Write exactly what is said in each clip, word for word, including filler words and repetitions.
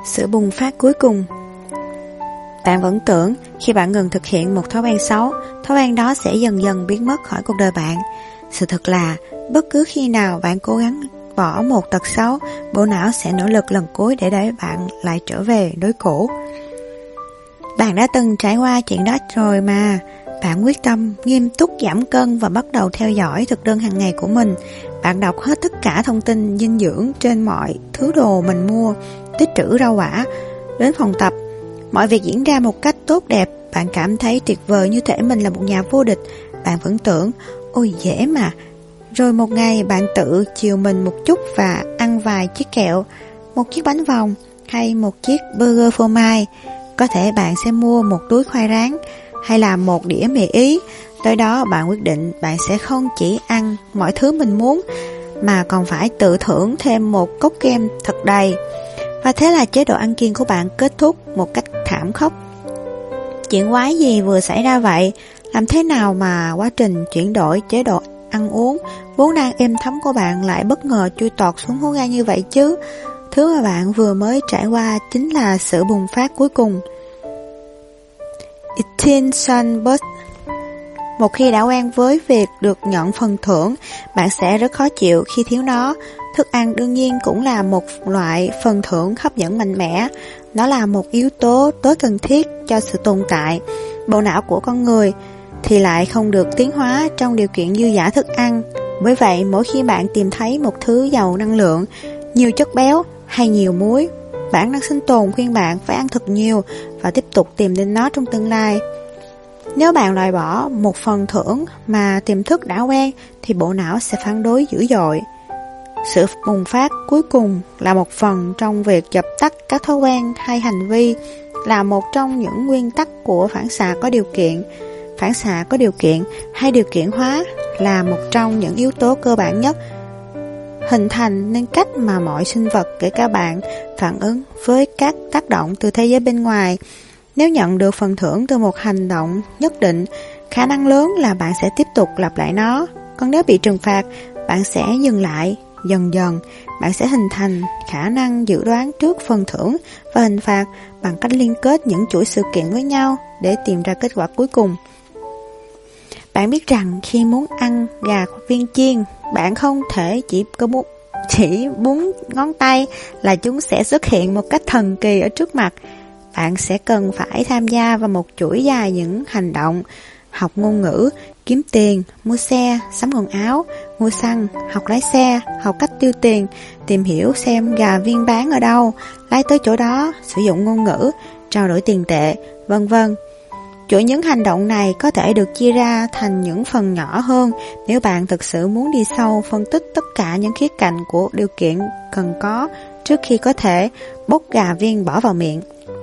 Sự bùng phát cuối cùng. Bạn vẫn tưởng khi bạn ngừng thực hiện một thói quen xấu, thói quen đó sẽ dần dần biến mất khỏi cuộc đời bạn. Sự thật là, bất cứ khi nào bạn cố gắng bỏ một tật xấu, bộ não sẽ nỗ lực lần cuối để đẩy bạn lại trở về đối cũ. Bạn đã từng trải qua chuyện đó rồi mà. Bạn quyết tâm nghiêm túc giảm cân và bắt đầu theo dõi thực đơn hàng ngày của mình. Bạn đọc hết tất cả thông tin dinh dưỡng trên mọi thứ đồ mình mua, tích trữ rau quả, đến phòng tập. Mọi việc diễn ra một cách tốt đẹp. Bạn cảm thấy tuyệt vời như thể mình là một nhà vô địch. Bạn vẫn tưởng, ôi dễ mà. Rồi một ngày bạn tự chiều mình một chút và ăn vài chiếc kẹo, một chiếc bánh vòng hay một chiếc burger phô mai. Có thể bạn sẽ mua một túi khoai rán hay là một đĩa mì Ý. Tới đó bạn quyết định bạn sẽ không chỉ ăn mọi thứ mình muốn, mà còn phải tự thưởng thêm một cốc kem thật đầy. Và thế là chế độ ăn kiêng của bạn kết thúc một cách thảm khốc. Chuyện quái gì vừa xảy ra vậy? Làm thế nào mà quá trình chuyển đổi chế độ ăn uống vốn đang êm thấm của bạn lại bất ngờ chui tọt xuống hố ga như vậy chứ? Thứ mà bạn vừa mới trải qua chính là sự bùng phát cuối cùng. Eating sunburst. Một khi đã quen với việc được nhận phần thưởng, bạn sẽ rất khó chịu khi thiếu nó. Thức ăn đương nhiên cũng là một loại phần thưởng hấp dẫn mạnh mẽ. Nó là một yếu tố tối cần thiết cho sự tồn tại. Bộ não của con người thì lại không được tiến hóa trong điều kiện dư dả thức ăn. Bởi vậy, mỗi khi bạn tìm thấy một thứ giàu năng lượng, nhiều chất béo hay nhiều muối, bản năng sinh tồn khuyên bạn phải ăn thật nhiều và tiếp tục tìm đến nó trong tương lai. Nếu bạn loại bỏ một phần thưởng mà tiềm thức đã quen thì bộ não sẽ phản đối dữ dội. Sự bùng phát cuối cùng là một phần trong việc dập tắt các thói quen hay hành vi, là một trong những nguyên tắc của phản xạ có điều kiện. Phản xạ có điều kiện hay điều kiện hóa là một trong những yếu tố cơ bản nhất hình thành nên cách mà mọi sinh vật, kể cả bạn, phản ứng với các tác động từ thế giới bên ngoài. Nếu nhận được phần thưởng từ một hành động nhất định, khả năng lớn là bạn sẽ tiếp tục lặp lại nó. Còn nếu bị trừng phạt, bạn sẽ dừng lại. Dần dần, bạn sẽ hình thành khả năng dự đoán trước phần thưởng và hình phạt bằng cách liên kết những chuỗi sự kiện với nhau để tìm ra kết quả cuối cùng. Bạn biết rằng khi muốn ăn gà viên chiên, bạn không thể chỉ có bún, chỉ búng ngón tay là chúng sẽ xuất hiện một cách thần kỳ ở trước mặt. Bạn sẽ cần phải tham gia vào một chuỗi dài những hành động: học ngôn ngữ, kiếm tiền, mua xe, sắm quần áo, mua xăng, học lái xe, học cách tiêu tiền, tìm hiểu xem gà viên bán ở đâu, lái tới chỗ đó, sử dụng ngôn ngữ, trao đổi tiền tệ, vân vân. Chuỗi những hành động này có thể được chia ra thành những phần nhỏ hơn nếu bạn thực sự muốn đi sâu phân tích tất cả những khía cạnh của điều kiện cần có trước khi có thể bốc gà viên bỏ vào miệng.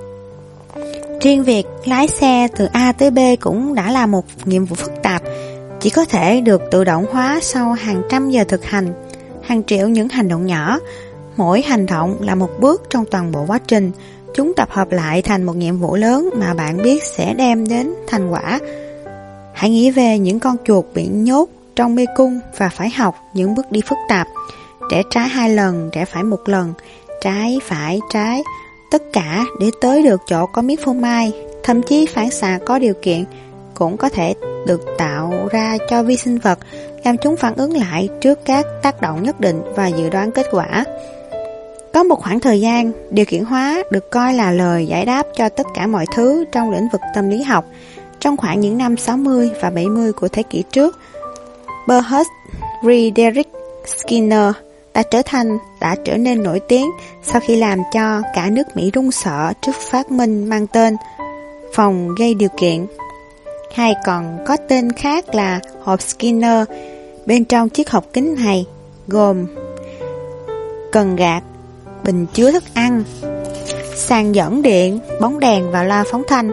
Riêng việc lái xe từ A tới B cũng đã là một nhiệm vụ phức tạp, chỉ có thể được tự động hóa sau hàng trăm giờ thực hành, hàng triệu những hành động nhỏ. Mỗi hành động là một bước trong toàn bộ quá trình. Chúng tập hợp lại thành một nhiệm vụ lớn mà bạn biết sẽ đem đến thành quả. Hãy nghĩ về những con chuột bị nhốt trong mê cung và phải học những bước đi phức tạp. Rẽ trái hai lần, rẽ phải một lần, trái phải trái, tất cả để tới được chỗ có miếng phô mai. Thậm chí phản xạ có điều kiện cũng có thể được tạo ra cho vi sinh vật, làm chúng phản ứng lại trước các tác động nhất định và dự đoán kết quả. Có một khoảng thời gian, điều kiện hóa được coi là lời giải đáp cho tất cả mọi thứ trong lĩnh vực tâm lý học. Trong khoảng những năm sáu mươi và bảy mươi của thế kỷ trước, Bernard Friedrich Skinner đã trở thành đã trở nên nổi tiếng sau khi làm cho cả nước Mỹ run sợ trước phát minh mang tên phòng gây điều kiện, hay còn có tên khác là hộp Skinner. Bên trong chiếc hộp kính này gồm cần gạt, bình chứa thức ăn, sàng dẫn điện, bóng đèn và loa phóng thanh.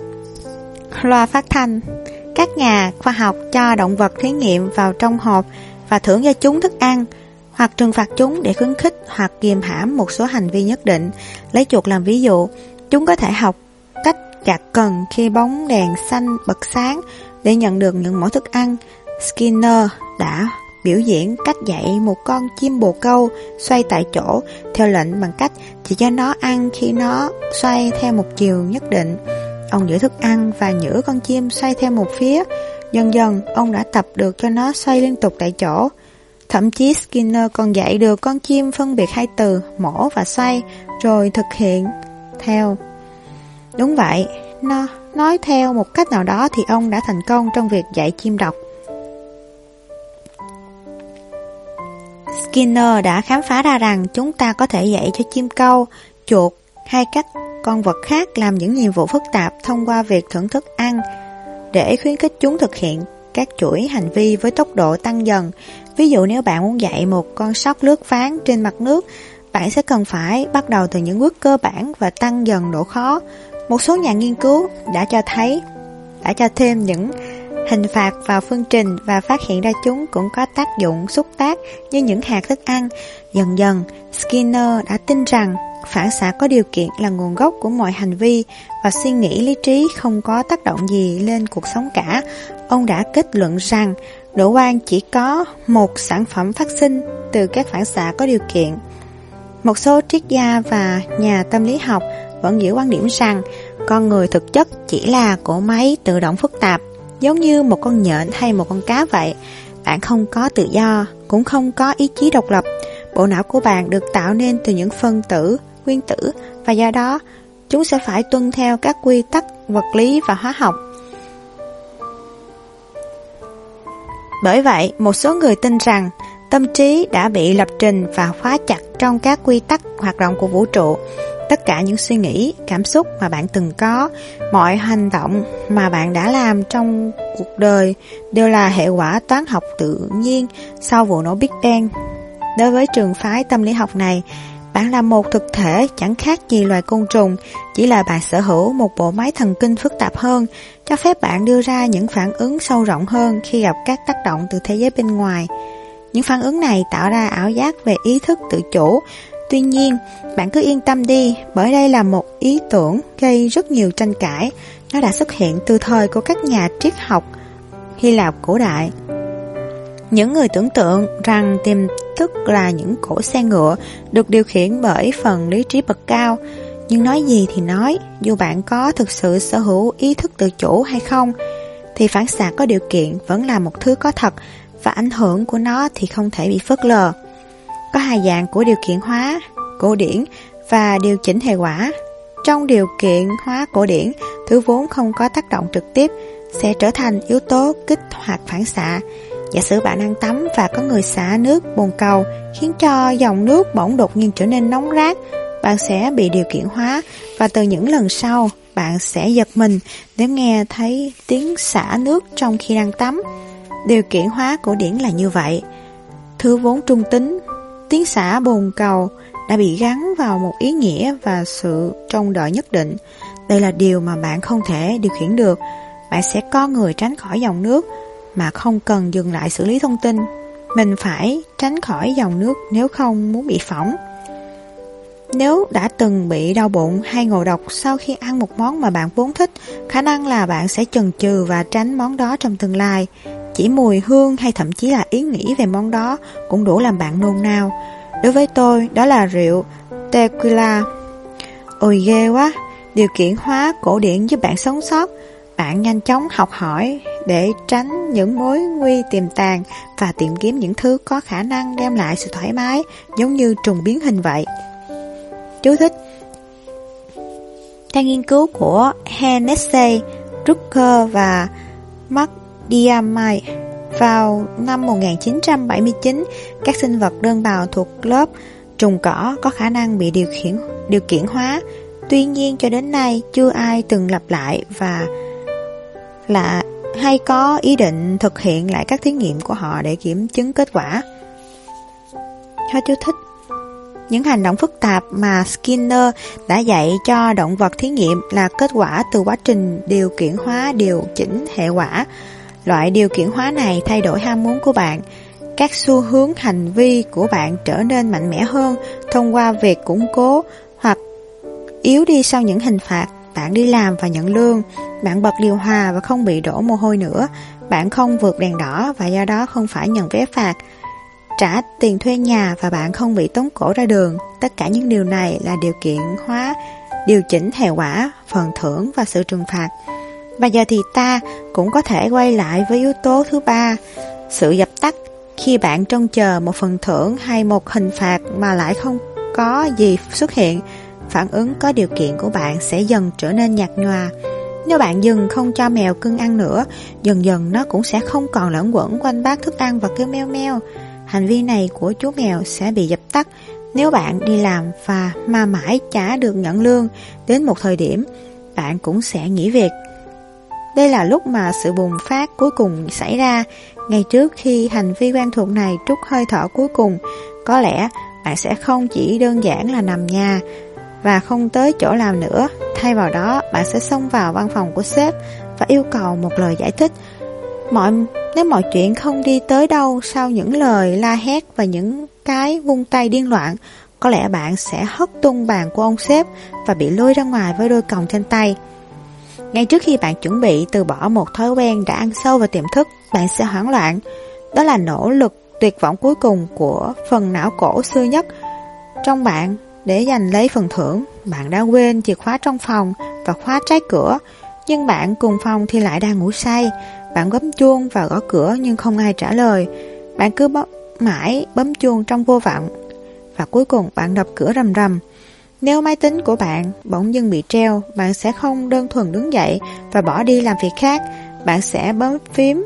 Loa phát thanh. Các nhà khoa học cho động vật thí nghiệm vào trong hộp và thưởng cho chúng thức ăn, hoặc trừng phạt chúng để khuyến khích hoặc kiềm hãm một số hành vi nhất định. Lấy chuột làm ví dụ, chúng có thể học cách gạt cần khi bóng đèn xanh bật sáng để nhận được những mẫu thức ăn. Skinner đã biểu diễn cách dạy một con chim bồ câu xoay tại chỗ theo lệnh bằng cách chỉ cho nó ăn khi nó xoay theo một chiều nhất định. Ông giữ thức ăn và nhử con chim xoay theo một phía. Dần dần, ông đã tập được cho nó xoay liên tục tại chỗ. Thậm chí Skinner còn dạy được con chim phân biệt hai từ mổ và xoay, rồi thực hiện theo. Đúng vậy, nó nói theo một cách nào đó thì ông đã thành công trong việc dạy chim đọc. Skinner đã khám phá ra rằng chúng ta có thể dạy cho chim câu, chuột hay các con vật khác làm những nhiệm vụ phức tạp thông qua việc thưởng thức ăn, để khuyến khích chúng thực hiện các chuỗi hành vi với tốc độ tăng dần. Ví dụ nếu bạn muốn dạy một con sóc lướt ván trên mặt nước, bạn sẽ cần phải bắt đầu từ những bước cơ bản và tăng dần độ khó. Một số nhà nghiên cứu đã cho thấy đã cho thêm những hình phạt vào phương trình và phát hiện ra chúng cũng có tác dụng xúc tác như những hạt thức ăn. Dần dần, Skinner đã tin rằng phản xạ có điều kiện là nguồn gốc của mọi hành vi và suy nghĩ lý trí không có tác động gì lên cuộc sống cả. Ông đã kết luận rằng độ quan chỉ có một sản phẩm phát sinh từ các phản xạ có điều kiện. Một số triết gia và nhà tâm lý học vẫn giữ quan điểm rằng con người thực chất chỉ là cỗ máy tự động phức tạp, giống như một con nhện hay một con cá vậy. Bạn không có tự do, cũng không có ý chí độc lập. Bộ não của bạn được tạo nên từ những phân tử, nguyên tử, và do đó chúng sẽ phải tuân theo các quy tắc vật lý và hóa học. Bởi vậy, một số người tin rằng tâm trí đã bị lập trình và khóa chặt trong các quy tắc hoạt động của vũ trụ. Tất cả những suy nghĩ, cảm xúc mà bạn từng có, mọi hành động mà bạn đã làm trong cuộc đời đều là hệ quả toán học tự nhiên sau vụ nổ Big Bang. Đối với trường phái tâm lý học này, bạn là một thực thể chẳng khác gì loài côn trùng, chỉ là bạn sở hữu một bộ máy thần kinh phức tạp hơn, cho phép bạn đưa ra những phản ứng sâu rộng hơn khi gặp các tác động từ thế giới bên ngoài. Những phản ứng này tạo ra ảo giác về ý thức tự chủ. Tuy nhiên, bạn cứ yên tâm đi, bởi đây là một ý tưởng gây rất nhiều tranh cãi. Nó đã xuất hiện từ thời của các nhà triết học Hy Lạp cổ đại. Những người tưởng tượng rằng tiềm thức là những cỗ xe ngựa được điều khiển bởi phần lý trí bậc cao. Nhưng nói gì thì nói, dù bạn có thực sự sở hữu ý thức tự chủ hay không, thì phản xạ có điều kiện vẫn là một thứ có thật, và ảnh hưởng của nó thì không thể bị phớt lờ. Có hai dạng của điều kiện hóa cổ điển và điều chỉnh hệ quả. Trong điều kiện hóa cổ điển, thứ vốn không có tác động trực tiếp sẽ trở thành yếu tố kích hoạt phản xạ. Giả sử bạn đang tắm và có người xả nước bồn cầu khiến cho dòng nước bỗng đột nhiên trở nên nóng rát, bạn sẽ bị điều kiện hóa, và từ những lần sau bạn sẽ giật mình nếu nghe thấy tiếng xả nước trong khi đang tắm. Điều kiện hóa cổ điển là như vậy. Thứ vốn trung tính, tiếng xả bồn cầu đã bị gắn vào một ý nghĩa và sự trông đợi nhất định. Đây là điều mà bạn không thể điều khiển được. Bạn sẽ co người tránh khỏi dòng nước mà không cần dừng lại xử lý thông tin. Mình phải tránh khỏi dòng nước nếu không muốn bị phỏng. Nếu đã từng bị đau bụng hay ngộ độc sau khi ăn một món mà bạn vốn thích, khả năng là bạn sẽ chần chừ và tránh món đó trong tương lai. Chỉ mùi hương hay thậm chí là ý nghĩ về món đó cũng đủ làm bạn nôn nao. Đối với tôi, đó là rượu tequila. Ôi ghê quá, điều kiện hóa cổ điển giúp bạn sống sót. Bạn nhanh chóng học hỏi để tránh những mối nguy tiềm tàng và tìm kiếm những thứ có khả năng đem lại sự thoải mái, giống như trùng biến hình vậy. Chú thích: theo nghiên cứu của Hennessy, Drucker và McDiarmid, vào năm một nghìn chín trăm bảy mươi chín, các sinh vật đơn bào thuộc lớp trùng cỏ có khả năng bị điều khiển điều kiện hóa. Tuy nhiên cho đến nay chưa ai từng lặp lại và là hay có ý định thực hiện lại các thí nghiệm của họ để kiểm chứng kết quả. Hết chú thích. Những hành động phức tạp mà Skinner đã dạy cho động vật thí nghiệm là kết quả từ quá trình điều kiện hóa điều chỉnh hệ quả. Loại điều kiện hóa này thay đổi ham muốn của bạn. Các xu hướng hành vi của bạn trở nên mạnh mẽ hơn thông qua việc củng cố hoặc yếu đi sau những hình phạt. Bạn đi làm và nhận lương, bạn bật điều hòa và không bị đổ mồ hôi nữa. bạn không vượt đèn đỏ và do đó không phải nhận vé phạt, trả tiền thuê nhà và bạn không bị tống cổ ra đường. Tất cả những điều này là điều kiện hóa điều chỉnh hệ quả, phần thưởng và sự trừng phạt. Và giờ thì ta cũng có thể quay lại với yếu tố thứ ba, sự dập tắt. Khi bạn trông chờ một phần thưởng hay một hình phạt mà lại không có gì xuất hiện, phản ứng có điều kiện của bạn sẽ dần trở nên nhạt nhòa. Nếu bạn dừng không cho mèo cưng ăn nữa, dần dần nó cũng sẽ không còn lẫn quẩn quanh bát thức ăn và kêu meo meo. Hành vi này của chú mèo sẽ bị dập tắt nếu bạn đi làm và mà mãi chả được nhận lương. Đến một thời điểm, bạn cũng sẽ nghỉ việc. Đây là lúc mà sự bùng phát cuối cùng xảy ra. Ngay trước khi hành vi quen thuộc này trút hơi thở cuối cùng, có lẽ bạn sẽ không chỉ đơn giản là nằm nhà và không tới chỗ làm nữa. Thay vào đó, bạn sẽ xông vào văn phòng của sếp và yêu cầu một lời giải thích. Mọi Nếu mọi chuyện không đi tới đâu sau những lời la hét và những cái vung tay điên loạn, có lẽ bạn sẽ hất tung bàn của ông sếp và bị lôi ra ngoài với đôi còng trên tay. Ngay trước khi bạn chuẩn bị từ bỏ một thói quen đã ăn sâu vào tiềm thức, bạn sẽ hoảng loạn. Đó là nỗ lực tuyệt vọng cuối cùng của phần não cổ xưa nhất trong bạn để giành lấy phần thưởng. Bạn đã quên chìa khóa trong phòng và khóa trái cửa, nhưng bạn cùng phòng thì lại đang ngủ say. Bạn bấm chuông và gõ cửa nhưng không ai trả lời. Bạn cứ bấm, mãi bấm chuông trong vô vọng, và cuối cùng bạn đập cửa rầm rầm. Nếu máy tính của bạn bỗng dưng bị treo, bạn sẽ không đơn thuần đứng dậy và bỏ đi làm việc khác. Bạn sẽ bấm phím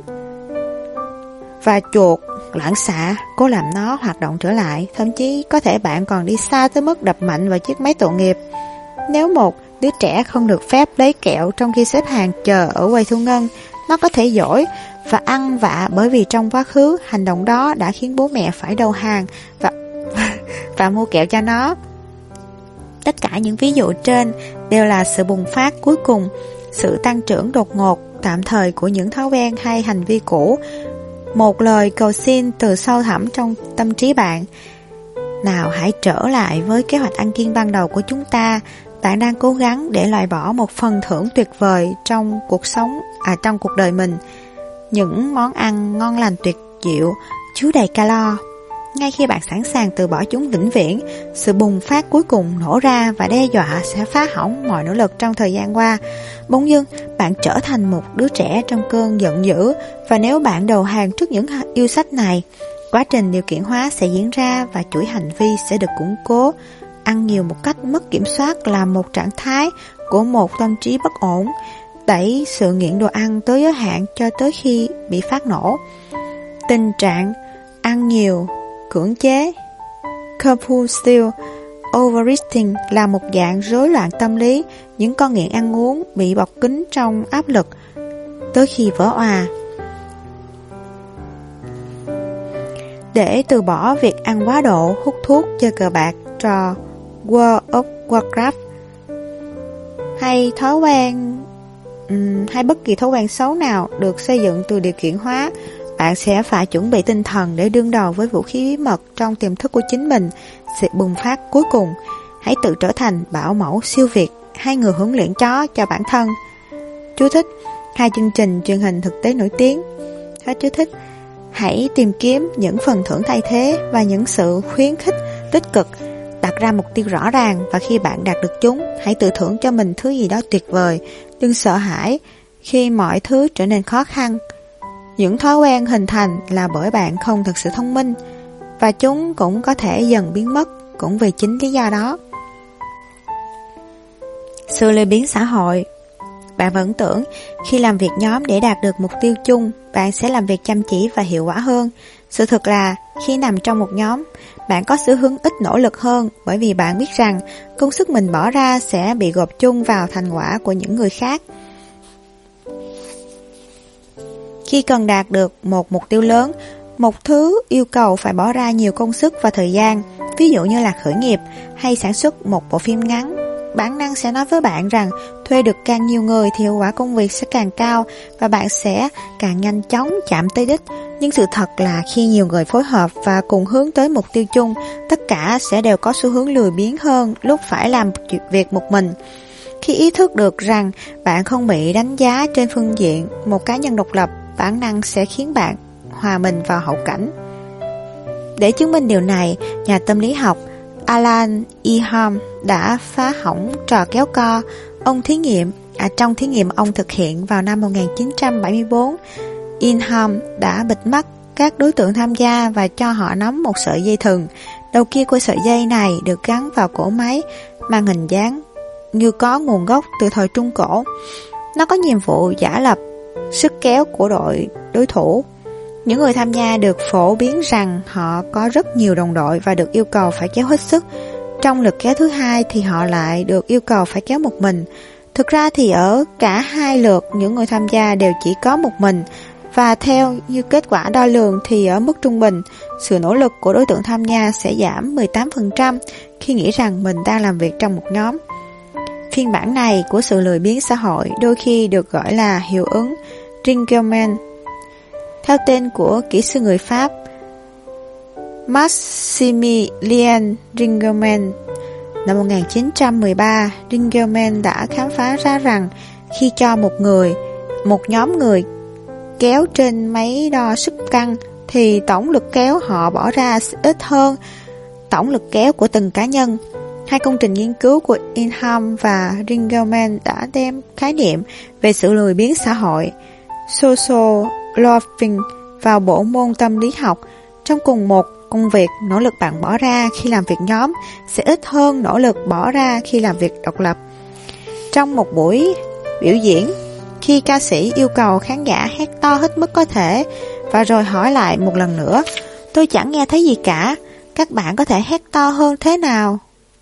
và chuột loạn xạ, cố làm nó hoạt động trở lại. Thậm chí có thể bạn còn đi xa tới mức đập mạnh vào chiếc máy tội nghiệp. Nếu một đứa trẻ không được phép lấy kẹo trong khi xếp hàng chờ ở quầy thu ngân, nó có thể dỗi và ăn vạ bởi vì trong quá khứ hành động đó đã khiến bố mẹ phải đầu hàng và, và mua kẹo cho nó. Tất cả những ví dụ trên đều là sự bùng phát cuối cùng, sự tăng trưởng đột ngột, tạm thời của những thói quen hay hành vi cũ. Một lời cầu xin từ sâu thẳm trong tâm trí bạn. Nào hãy trở lại với kế hoạch ăn kiêng ban đầu của chúng ta. Bạn đang cố gắng để loại bỏ một phần thưởng tuyệt vời trong cuộc sống, à trong cuộc đời mình. Những món ăn ngon lành tuyệt diệu, chứa đầy calo. Ngay khi bạn sẵn sàng từ bỏ chúng vĩnh viễn, sự bùng phát cuối cùng nổ ra và đe dọa sẽ phá hỏng mọi nỗ lực trong thời gian qua. Bỗng dưng, bạn trở thành một đứa trẻ trong cơn giận dữ, và nếu bạn đầu hàng trước những yêu sách này, quá trình điều kiện hóa sẽ diễn ra và chuỗi hành vi sẽ được củng cố. Ăn nhiều một cách mất kiểm soát là một trạng thái của một tâm trí bất ổn, đẩy sự nghiện đồ ăn tới giới hạn cho tới khi bị phát nổ. Tình trạng ăn nhiều cưỡng chế, compulsive overeating, là một dạng rối loạn tâm lý. Những con nghiện ăn uống bị bọc kín trong áp lực tới khi vỡ òa. Để từ bỏ việc ăn quá độ, hút thuốc, chơi cờ bạc, trò World of Warcraft hay thói quen um, hay bất kỳ thói quen xấu nào được xây dựng từ điều kiện hóa, bạn sẽ phải chuẩn bị tinh thần để đương đầu với vũ khí bí mật trong tiềm thức của chính mình, sự bùng phát cuối cùng. Hãy tự trở thành bảo mẫu siêu việt hay người huấn luyện chó cho bản thân. Chú thích: hai chương trình truyền hình thực tế nổi tiếng. Hết chú thích. Hãy tìm kiếm những phần thưởng thay thế và những sự khuyến khích tích cực. Đặt ra mục tiêu rõ ràng, và khi bạn đạt được chúng, hãy tự thưởng cho mình thứ gì đó tuyệt vời. Đừng sợ hãi khi mọi thứ trở nên khó khăn. Những thói quen hình thành là bởi bạn không thực sự thông minh, và chúng cũng có thể dần biến mất cũng vì chính lý do đó. Sự lười biếng xã hội. Bạn vẫn tưởng khi làm việc nhóm để đạt được mục tiêu chung, bạn sẽ làm việc chăm chỉ và hiệu quả hơn. Sự thật là khi nằm trong một nhóm, bạn có xu hướng ít nỗ lực hơn, bởi vì bạn biết rằng công sức mình bỏ ra sẽ bị gộp chung vào thành quả của những người khác. Khi cần đạt được một mục tiêu lớn, một thứ yêu cầu phải bỏ ra nhiều công sức và thời gian, ví dụ như là khởi nghiệp hay sản xuất một bộ phim ngắn. Bản năng sẽ nói với bạn rằng thuê được càng nhiều người thì hiệu quả công việc sẽ càng cao và bạn sẽ càng nhanh chóng chạm tới đích. Nhưng sự thật là khi nhiều người phối hợp và cùng hướng tới mục tiêu chung, tất cả sẽ đều có xu hướng lười biếng hơn lúc phải làm việc một mình. Khi ý thức được rằng bạn không bị đánh giá trên phương diện một cá nhân độc lập, bản năng sẽ khiến bạn hòa mình vào hậu cảnh. Để chứng minh điều này, nhà tâm lý học Alan Eham đã phá hỏng trò kéo co. Ông thí nghiệm à, trong thí nghiệm ông thực hiện vào năm một nghìn chín trăm bảy mươi tư, Eham đã bịt mắt các đối tượng tham gia và cho họ nắm một sợi dây thừng. Đầu kia của sợi dây này được gắn vào cỗ máy mang hình dáng như có nguồn gốc từ thời Trung Cổ. Nó có nhiệm vụ giả lập sức kéo của đội đối thủ. Những người tham gia được phổ biến rằng họ có rất nhiều đồng đội và được yêu cầu phải kéo hết sức. Trong lượt kéo thứ hai thì họ lại được yêu cầu phải kéo một mình. Thực ra thì ở cả hai lượt, những người tham gia đều chỉ có một mình. Và theo như kết quả đo lường thì ở mức trung bình, sự nỗ lực của đối tượng tham gia sẽ giảm mười tám phần trăm khi nghĩ rằng mình đang làm việc trong một nhóm. Phiên bản này của sự lười biếng xã hội đôi khi được gọi là hiệu ứng Ringelmann, theo tên của kỹ sư người Pháp Maximilien Ringelmann. Năm một nghìn chín trăm mười ba, Ringelmann đã khám phá ra rằng khi cho một người, một nhóm người kéo trên máy đo sức căng thì tổng lực kéo họ bỏ ra ít hơn tổng lực kéo của từng cá nhân. Hai công trình nghiên cứu của Eham và Ringelmann đã đem khái niệm về sự lười biếng xã hội social loafing vào bộ môn tâm lý học. Trong cùng một công việc, nỗ lực bạn bỏ ra khi làm việc nhóm sẽ ít hơn nỗ lực bỏ ra khi làm việc độc lập. Trong một buổi biểu diễn, khi ca sĩ yêu cầu khán giả hét to hết mức có thể và rồi hỏi lại một lần nữa, tôi chẳng nghe thấy gì cả, các bạn có thể hét to hơn thế nào?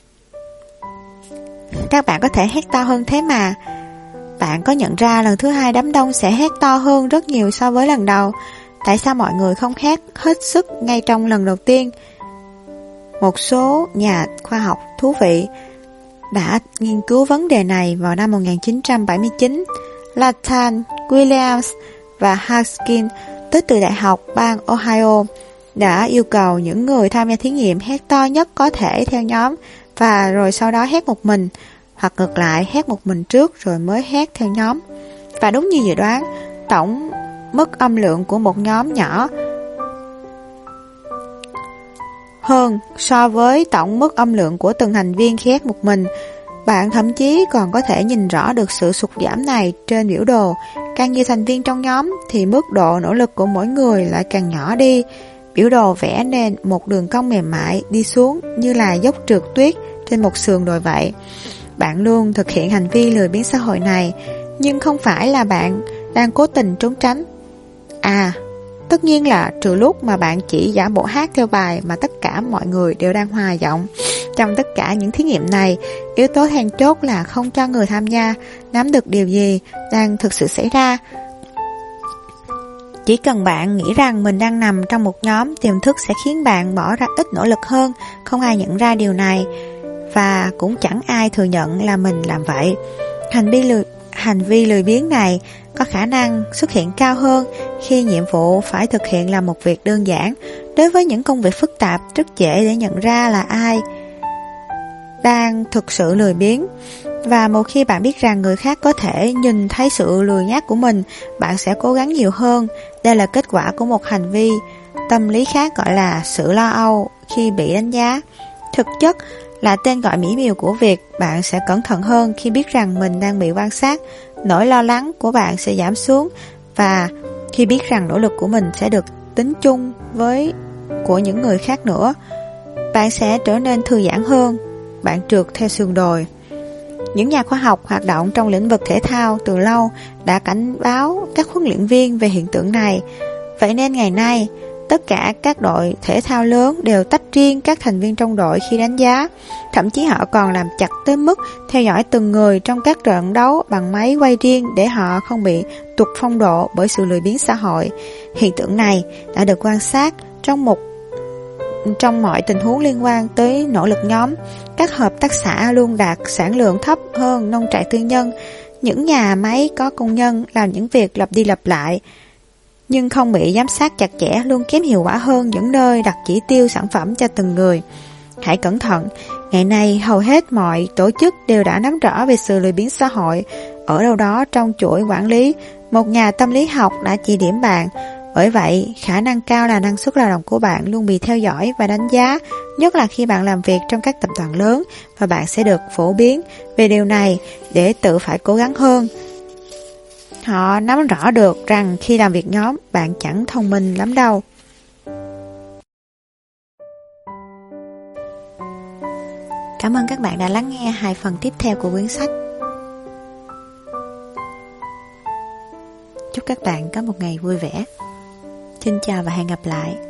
Các bạn có thể hét to hơn thế mà. Bạn có nhận ra lần thứ hai đám đông sẽ hét to hơn rất nhiều so với lần đầu? Tại sao mọi người không hét hết sức ngay trong lần đầu tiên? Một số nhà khoa học thú vị đã nghiên cứu vấn đề này vào năm một nghìn chín trăm bảy mươi chín. Lathan, Williams và Haskin tới từ Đại học bang Ohio đã yêu cầu những người tham gia thí nghiệm hét to nhất có thể theo nhóm và rồi sau đó hét một mình, hoặc ngược lại hét một mình trước rồi mới hét theo nhóm. Và đúng như dự đoán, tổng mức âm lượng của một nhóm nhỏ hơn so với tổng mức âm lượng của từng thành viên khi hét một mình. Bạn thậm chí còn có thể nhìn rõ được sự sụt giảm này trên biểu đồ. Càng nhiều thành viên trong nhóm thì mức độ nỗ lực của mỗi người lại càng nhỏ đi. Biểu đồ vẽ nên một đường cong mềm mại đi xuống như là dốc trượt tuyết trên một sườn đồi vậy. Bạn luôn thực hiện hành vi lười biếng xã hội này, nhưng không phải là bạn đang cố tình trốn tránh. À, tất nhiên là trừ lúc mà bạn chỉ giả bộ hát theo bài mà tất cả mọi người đều đang hòa giọng. Trong tất cả những thí nghiệm này, yếu tố then chốt là không cho người tham gia nắm được điều gì đang thực sự xảy ra. Chỉ cần bạn nghĩ rằng mình đang nằm trong một nhóm, tiềm thức sẽ khiến bạn bỏ ra ít nỗ lực hơn. Không ai nhận ra điều này và cũng chẳng ai thừa nhận là mình làm vậy. Hành vi lười, hành vi lười biếng này có khả năng xuất hiện cao hơn khi nhiệm vụ phải thực hiện là một việc đơn giản. Đối với những công việc phức tạp, rất dễ để nhận ra là ai đang thực sự lười biếng. Và một khi bạn biết rằng người khác có thể nhìn thấy sự lười nhác của mình, bạn sẽ cố gắng nhiều hơn. Đây là kết quả của một hành vi tâm lý khác gọi là sự lo âu khi bị đánh giá. Thực chất là tên gọi mỹ miều của việc bạn sẽ cẩn thận hơn khi biết rằng mình đang bị quan sát. Nỗi lo lắng của bạn sẽ giảm xuống, và khi biết rằng nỗ lực của mình sẽ được tính chung với của những người khác nữa, bạn sẽ trở nên thư giãn hơn. Bạn trượt theo sườn đồi. Những nhà khoa học hoạt động trong lĩnh vực thể thao từ lâu đã cảnh báo các huấn luyện viên về hiện tượng này. Vậy nên ngày nay, tất cả các đội thể thao lớn đều tách riêng các thành viên trong đội khi đánh giá. Thậm chí họ còn làm chặt tới mức theo dõi từng người trong các trận đấu bằng máy quay riêng để họ không bị tụt phong độ bởi sự lười biếng xã hội. Hiện tượng này đã được quan sát trong một trong mọi tình huống liên quan tới nỗ lực nhóm. Các hợp tác xã luôn đạt sản lượng thấp hơn nông trại tư nhân. Những nhà máy có công nhân làm những việc lặp đi lặp lại nhưng không bị giám sát chặt chẽ luôn kém hiệu quả hơn những nơi đặt chỉ tiêu sản phẩm cho từng người. Hãy cẩn thận, ngày nay hầu hết mọi tổ chức đều đã nắm rõ về sự lười biếng xã hội. Ở đâu đó trong chuỗi quản lý, Một nhà tâm lý học đã chỉ điểm bạn. Bởi vậy, khả năng cao là năng suất lao động của bạn luôn bị theo dõi và đánh giá, nhất là khi bạn làm việc trong các tập đoàn lớn, và bạn sẽ được phổ biến về điều này để tự phải cố gắng hơn. Họ nắm rõ được rằng khi làm việc nhóm, bạn chẳng thông minh lắm đâu. Cảm ơn các bạn đã lắng nghe hai phần tiếp theo của quyển sách. Chúc các bạn có một ngày vui vẻ. Xin chào và hẹn gặp lại.